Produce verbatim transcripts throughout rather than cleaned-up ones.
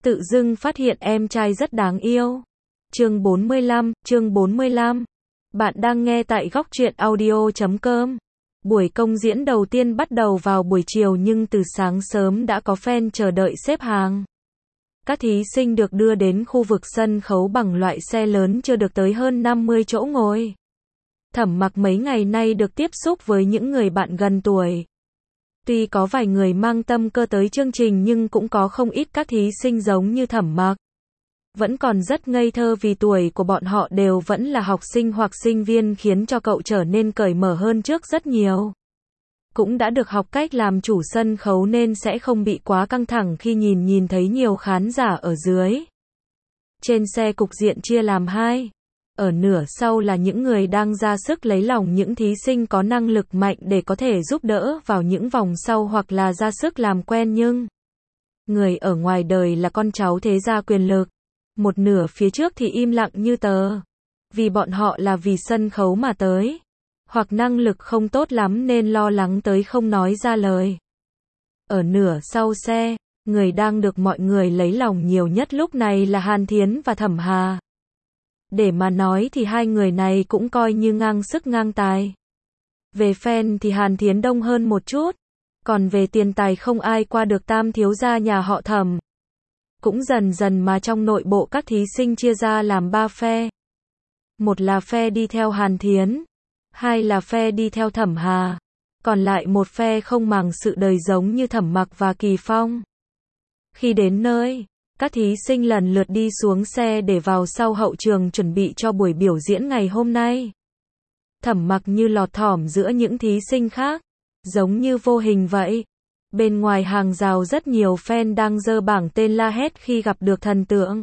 Tự dưng phát hiện em trai rất đáng yêu. Chương bốn mươi lăm, chương bốn mươi lăm. Bạn đang nghe tại góc truyện audio chấm com. Buổi công diễn đầu tiên bắt đầu vào buổi chiều nhưng từ sáng sớm đã có fan chờ đợi xếp hàng. Các thí sinh được đưa đến khu vực sân khấu bằng loại xe lớn chưa được tới hơn năm mươi chỗ ngồi. Thẩm Mặc mấy ngày nay được tiếp xúc với những người bạn gần tuổi. Tuy có vài người mang tâm cơ tới chương trình nhưng cũng có không ít các thí sinh giống như Thẩm Mặc. Vẫn còn rất ngây thơ vì tuổi của bọn họ đều vẫn là học sinh hoặc sinh viên khiến cho cậu trở nên cởi mở hơn trước rất nhiều. Cũng đã được học cách làm chủ sân khấu nên sẽ không bị quá căng thẳng khi nhìn nhìn thấy nhiều khán giả ở dưới. Trên xe cục diện chia làm hai. Ở nửa sau là những người đang ra sức lấy lòng những thí sinh có năng lực mạnh để có thể giúp đỡ vào những vòng sau hoặc là ra sức làm quen nhưng người ở ngoài đời là con cháu thế gia quyền lực. Một nửa phía trước thì im lặng như tờ. Vì bọn họ là vì sân khấu mà tới. Hoặc năng lực không tốt lắm nên lo lắng tới không nói ra lời. Ở nửa sau xe, người đang được mọi người lấy lòng nhiều nhất lúc này là Hàn Thiến và Thẩm Hà. Để mà nói thì hai người này cũng coi như ngang sức ngang tài. Về fan thì Hàn Thiến đông hơn một chút. Còn về tiền tài không ai qua được tam thiếu gia nhà họ Thẩm. Cũng dần dần mà trong nội bộ các thí sinh chia ra làm ba phe. Một là phe đi theo Hàn Thiến. Hai là phe đi theo Thẩm Hà. Còn lại một phe không màng sự đời giống như Thẩm Mặc và Kỳ Phong. Khi đến nơi, các thí sinh lần lượt đi xuống xe để vào sau hậu trường chuẩn bị cho buổi biểu diễn ngày hôm nay. Thẩm Mặc như lọt thỏm giữa những thí sinh khác, giống như vô hình vậy. Bên ngoài hàng rào rất nhiều fan đang giơ bảng tên la hét khi gặp được thần tượng.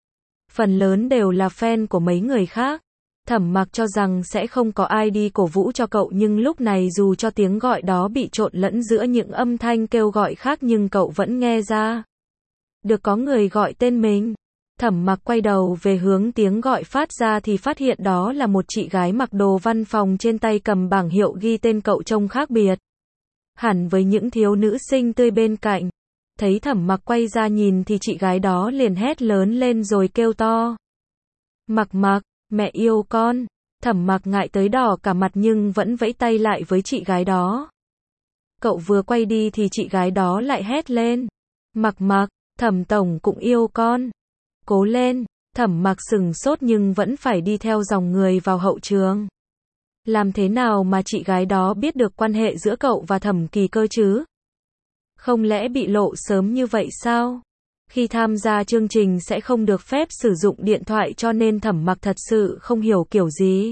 Phần lớn đều là fan của mấy người khác. Thẩm Mặc cho rằng sẽ không có ai đi cổ vũ cho cậu nhưng lúc này dù cho tiếng gọi đó bị trộn lẫn giữa những âm thanh kêu gọi khác nhưng cậu vẫn nghe ra. Được có người gọi tên mình. Thẩm Mặc quay đầu về hướng tiếng gọi phát ra thì phát hiện đó là một chị gái mặc đồ văn phòng trên tay cầm bảng hiệu ghi tên cậu trông khác biệt. Hẳn với những thiếu nữ xinh tươi bên cạnh. Thấy Thẩm Mặc quay ra nhìn thì chị gái đó liền hét lớn lên rồi kêu to. Mặc Mặc, mẹ yêu con. Thẩm Mặc ngại tới đỏ cả mặt nhưng vẫn vẫy tay lại với chị gái đó. Cậu vừa quay đi thì chị gái đó lại hét lên. Mặc Mặc, Thẩm tổng cũng yêu con. Cố lên. Thẩm Mặc sừng sốt nhưng vẫn phải đi theo dòng người vào hậu trường. Làm thế nào mà chị gái đó biết được quan hệ giữa cậu và Thẩm Kỳ cơ chứ? Không lẽ bị lộ sớm như vậy sao? Khi tham gia chương trình sẽ không được phép sử dụng điện thoại cho nên Thẩm Mặc thật sự không hiểu kiểu gì.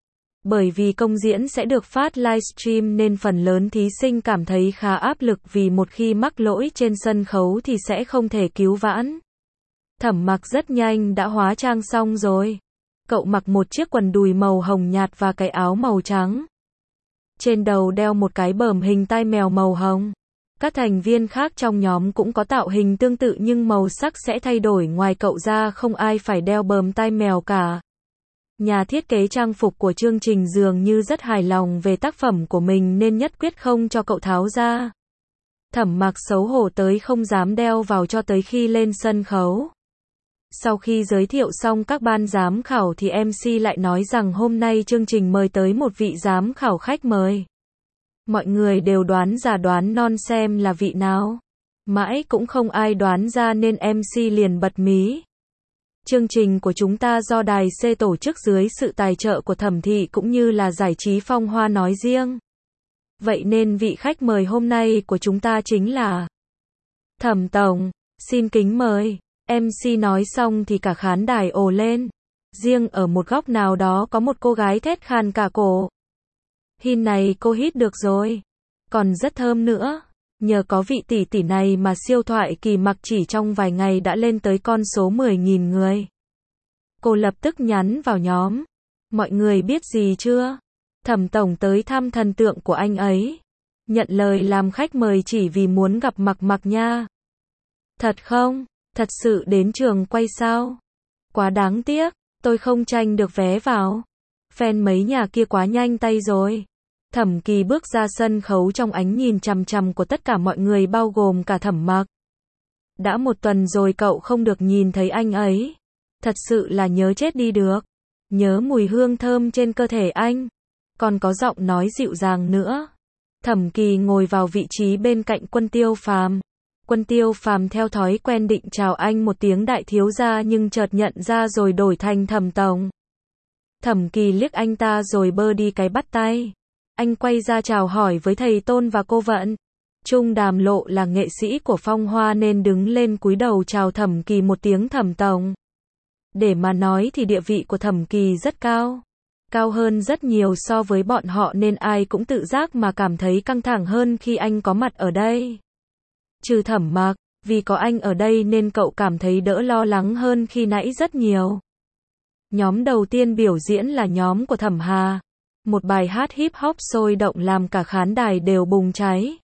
Bởi vì công diễn sẽ được phát livestream nên phần lớn thí sinh cảm thấy khá áp lực vì một khi mắc lỗi trên sân khấu thì sẽ không thể cứu vãn. Thẩm Mặc rất nhanh đã hóa trang xong rồi. Cậu mặc một chiếc quần đùi màu hồng nhạt và cái áo màu trắng. Trên đầu đeo một cái bờm hình tai mèo màu hồng. Các thành viên khác trong nhóm cũng có tạo hình tương tự nhưng màu sắc sẽ thay đổi, ngoài cậu ra không ai phải đeo bờm tai mèo cả. Nhà thiết kế trang phục của chương trình dường như rất hài lòng về tác phẩm của mình nên nhất quyết không cho cậu tháo ra. Thẩm Mặc xấu hổ tới không dám đeo vào cho tới khi lên sân khấu. Sau khi giới thiệu xong các ban giám khảo thì em xê lại nói rằng hôm nay chương trình mời tới một vị giám khảo khách mời. Mọi người đều đoán giả đoán non xem là vị nào. Mãi cũng không ai đoán ra nên em xê liền bật mí. Chương trình của chúng ta do Đài C tổ chức dưới sự tài trợ của Thẩm thị cũng như là Giải trí Phong Hoa nói riêng. Vậy nên vị khách mời hôm nay của chúng ta chính là Thẩm tổng, xin kính mời. em xê nói xong thì cả khán đài ồ lên. Riêng ở một góc nào đó có một cô gái thét khan cả cổ. Hin này cô hít được rồi. Còn rất thơm nữa. Nhờ có vị tỷ tỷ này mà siêu thoại Kỳ Mặc chỉ trong vài ngày đã lên tới con số mười nghìn người. Cô lập tức nhắn vào nhóm. Mọi người biết gì chưa? Thẩm tổng tới thăm thần tượng của anh ấy. Nhận lời làm khách mời chỉ vì muốn gặp Mặc Mặc nha. Thật không? Thật sự đến trường quay sao? Quá đáng tiếc, tôi không tranh được vé vào. Fan mấy nhà kia quá nhanh tay rồi. Thẩm Kỳ bước ra sân khấu trong ánh nhìn chằm chằm của tất cả mọi người bao gồm cả Thẩm Mặc. Đã một tuần rồi cậu không được nhìn thấy anh ấy. Thật sự là nhớ chết đi được. Nhớ mùi hương thơm trên cơ thể anh. Còn có giọng nói dịu dàng nữa. Thẩm Kỳ ngồi vào vị trí bên cạnh Quân Tiêu Phàm. Quân Tiêu Phàm theo thói quen định chào anh một tiếng đại thiếu gia nhưng chợt nhận ra rồi đổi thành Thẩm tổng. Thẩm Kỳ liếc anh ta rồi bơ đi cái bắt tay. Anh quay ra chào hỏi với thầy Tôn và cô Vận. Trung Đàm Lộ là nghệ sĩ của Phong Hoa nên đứng lên cúi đầu chào Thẩm Kỳ một tiếng Thẩm tổng. Để mà nói thì địa vị của Thẩm Kỳ rất cao. Cao hơn rất nhiều so với bọn họ nên ai cũng tự giác mà cảm thấy căng thẳng hơn khi anh có mặt ở đây. Trừ Thẩm Mặc, vì có anh ở đây nên cậu cảm thấy đỡ lo lắng hơn khi nãy rất nhiều. Nhóm đầu tiên biểu diễn là nhóm của Thẩm Hà. Một bài hát hip hop sôi động làm cả khán đài đều bùng cháy.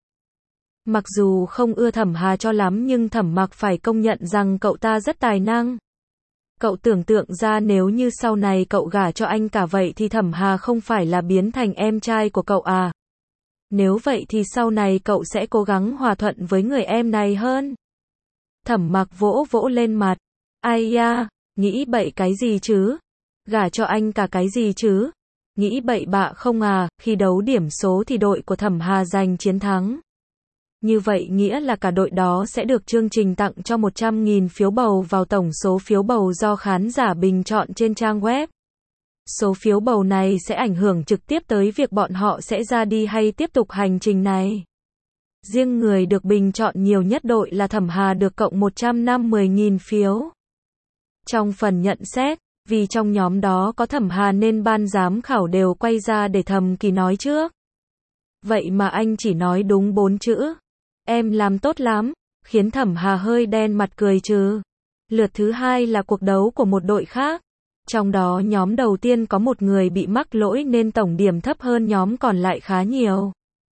Mặc dù không ưa Thẩm Hà cho lắm nhưng Thẩm Mặc phải công nhận rằng cậu ta rất tài năng. Cậu tưởng tượng ra nếu như sau này cậu gả cho anh cả vậy thì Thẩm Hà không phải là biến thành em trai của cậu à? Nếu vậy thì sau này cậu sẽ cố gắng hòa thuận với người em này hơn. Thẩm Mặc vỗ vỗ lên mặt. Ai da, nghĩ bậy cái gì chứ? Gả cho anh cả cái gì chứ? Nghĩ bậy bạ không à, khi đấu điểm số thì đội của Thẩm Hà giành chiến thắng. Như vậy nghĩa là cả đội đó sẽ được chương trình tặng cho một trăm nghìn phiếu bầu vào tổng số phiếu bầu do khán giả bình chọn trên trang web. Số phiếu bầu này sẽ ảnh hưởng trực tiếp tới việc bọn họ sẽ ra đi hay tiếp tục hành trình này. Riêng người được bình chọn nhiều nhất đội là Thẩm Hà được cộng một trăm năm mươi nghìn phiếu. Trong phần nhận xét, vì trong nhóm đó có Thẩm Hà nên ban giám khảo đều quay ra để Thẩm Kỳ nói trước. Vậy mà anh chỉ nói đúng bốn chữ. Em làm tốt lắm, khiến Thẩm Hà hơi đen mặt cười trừ. Lượt thứ hai là cuộc đấu của một đội khác. Trong đó nhóm đầu tiên có một người bị mắc lỗi nên tổng điểm thấp hơn nhóm còn lại khá nhiều.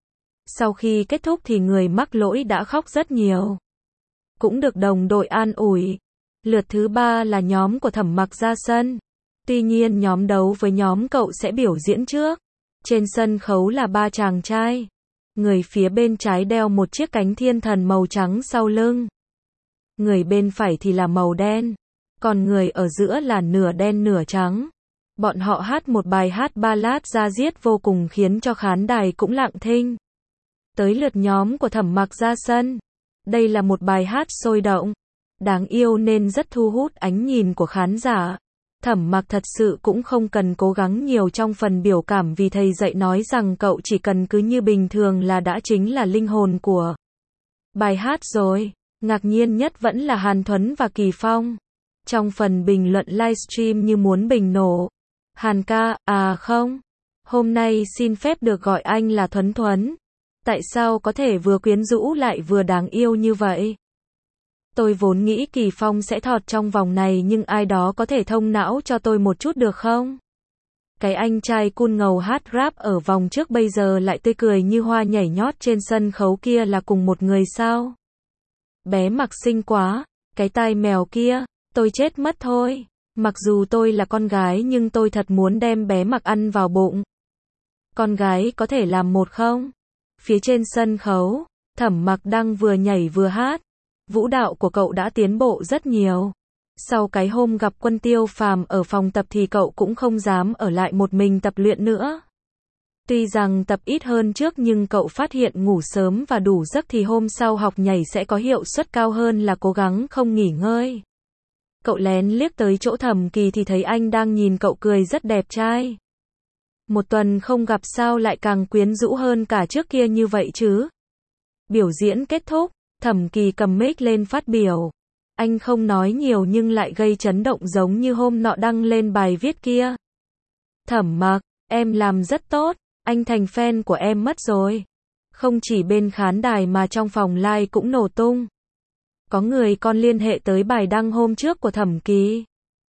Sau khi kết thúc thì người mắc lỗi đã khóc rất nhiều. Cũng được đồng đội an ủi. Lượt thứ ba là nhóm của Thẩm Mặc ra sân. Tuy nhiên nhóm đấu với nhóm cậu sẽ biểu diễn trước. Trên sân khấu là ba chàng trai. Người phía bên trái đeo một chiếc cánh thiên thần màu trắng sau lưng. Người bên phải thì là màu đen. Còn người ở giữa là nửa đen nửa trắng. Bọn họ hát một bài hát ballad da diết vô cùng khiến cho khán đài cũng lặng thinh. Tới lượt nhóm của Thẩm Mặc ra sân. Đây là một bài hát sôi động, đáng yêu nên rất thu hút ánh nhìn của khán giả. Thẩm Mặc thật sự cũng không cần cố gắng nhiều trong phần biểu cảm vì thầy dạy nói rằng cậu chỉ cần cứ như bình thường là đã chính là linh hồn của bài hát rồi. Ngạc nhiên nhất vẫn là Hàn Thuấn và Kỳ Phong. Trong phần bình luận livestream như muốn bình nổ. Hàn ca, à không. Hôm nay xin phép được gọi anh là Thuấn Thuấn. Tại sao có thể vừa quyến rũ lại vừa đáng yêu như vậy? Tôi vốn nghĩ Kỳ Phong sẽ thọt trong vòng này nhưng ai đó có thể thông não cho tôi một chút được không? Cái anh trai cool ngầu hát rap ở vòng trước bây giờ lại tươi cười như hoa nhảy nhót trên sân khấu kia là cùng một người sao? Bé Mặc xinh quá, cái tai mèo kia, tôi chết mất thôi. Mặc dù tôi là con gái nhưng tôi thật muốn đem bé Mặc ăn vào bụng. Con gái có thể làm một không? Phía trên sân khấu, Thẩm Mặc đang vừa nhảy vừa hát. Vũ đạo của cậu đã tiến bộ rất nhiều. Sau cái hôm gặp Quân Tiêu Phàm ở phòng tập thì cậu cũng không dám ở lại một mình tập luyện nữa. Tuy rằng tập ít hơn trước nhưng cậu phát hiện ngủ sớm và đủ giấc thì hôm sau học nhảy sẽ có hiệu suất cao hơn là cố gắng không nghỉ ngơi. Cậu lén liếc tới chỗ Thẩm Kỳ thì thấy anh đang nhìn cậu cười rất đẹp trai. Một tuần không gặp sao lại càng quyến rũ hơn cả trước kia như vậy chứ? Biểu diễn kết thúc, Thẩm Kỳ cầm mic lên phát biểu. Anh không nói nhiều nhưng lại gây chấn động giống như hôm nọ đăng lên bài viết kia. Thẩm Mặc, em làm rất tốt, anh thành fan của em mất rồi. Không chỉ bên khán đài mà trong phòng live cũng nổ tung. Có người còn liên hệ tới bài đăng hôm trước của Thẩm Kỳ.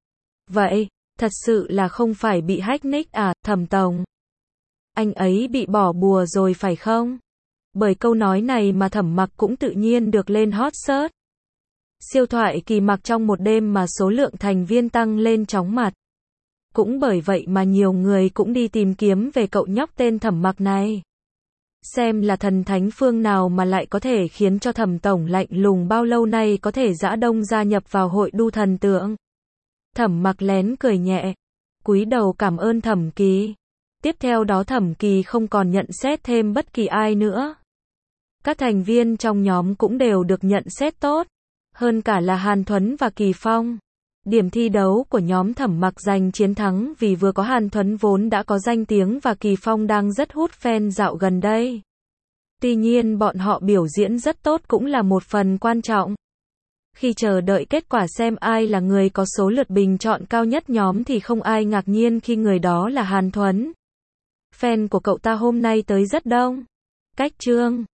Vậy, thật sự là không phải bị hack nick à, Thẩm tổng? Anh ấy bị bỏ bùa rồi phải không? Bởi câu nói này mà Thẩm Mặc cũng tự nhiên được lên hot search. Siêu thoại kỳ mặc trong một đêm mà số lượng thành viên tăng lên chóng mặt. Cũng bởi vậy mà nhiều người cũng đi tìm kiếm về cậu nhóc tên Thẩm Mặc này. Xem là thần thánh phương nào mà lại có thể khiến cho Thẩm tổng lạnh lùng bao lâu nay có thể dã đông gia nhập vào hội đu thần tượng. Thẩm Mặc lén cười nhẹ, cúi đầu cảm ơn Thẩm Kỳ. Tiếp theo đó Thẩm Kỳ không còn nhận xét thêm bất kỳ ai nữa. Các thành viên trong nhóm cũng đều được nhận xét tốt, hơn cả là Hàn Thuấn và Kỳ Phong. Điểm thi đấu của nhóm Thẩm Mặc giành chiến thắng vì vừa có Hàn Thuấn vốn đã có danh tiếng và Kỳ Phong đang rất hút fan dạo gần đây. Tuy nhiên bọn họ biểu diễn rất tốt cũng là một phần quan trọng. Khi chờ đợi kết quả xem ai là người có số lượt bình chọn cao nhất nhóm thì không ai ngạc nhiên khi người đó là Hàn Thuấn. Fan của cậu ta hôm nay tới rất đông. Cách chương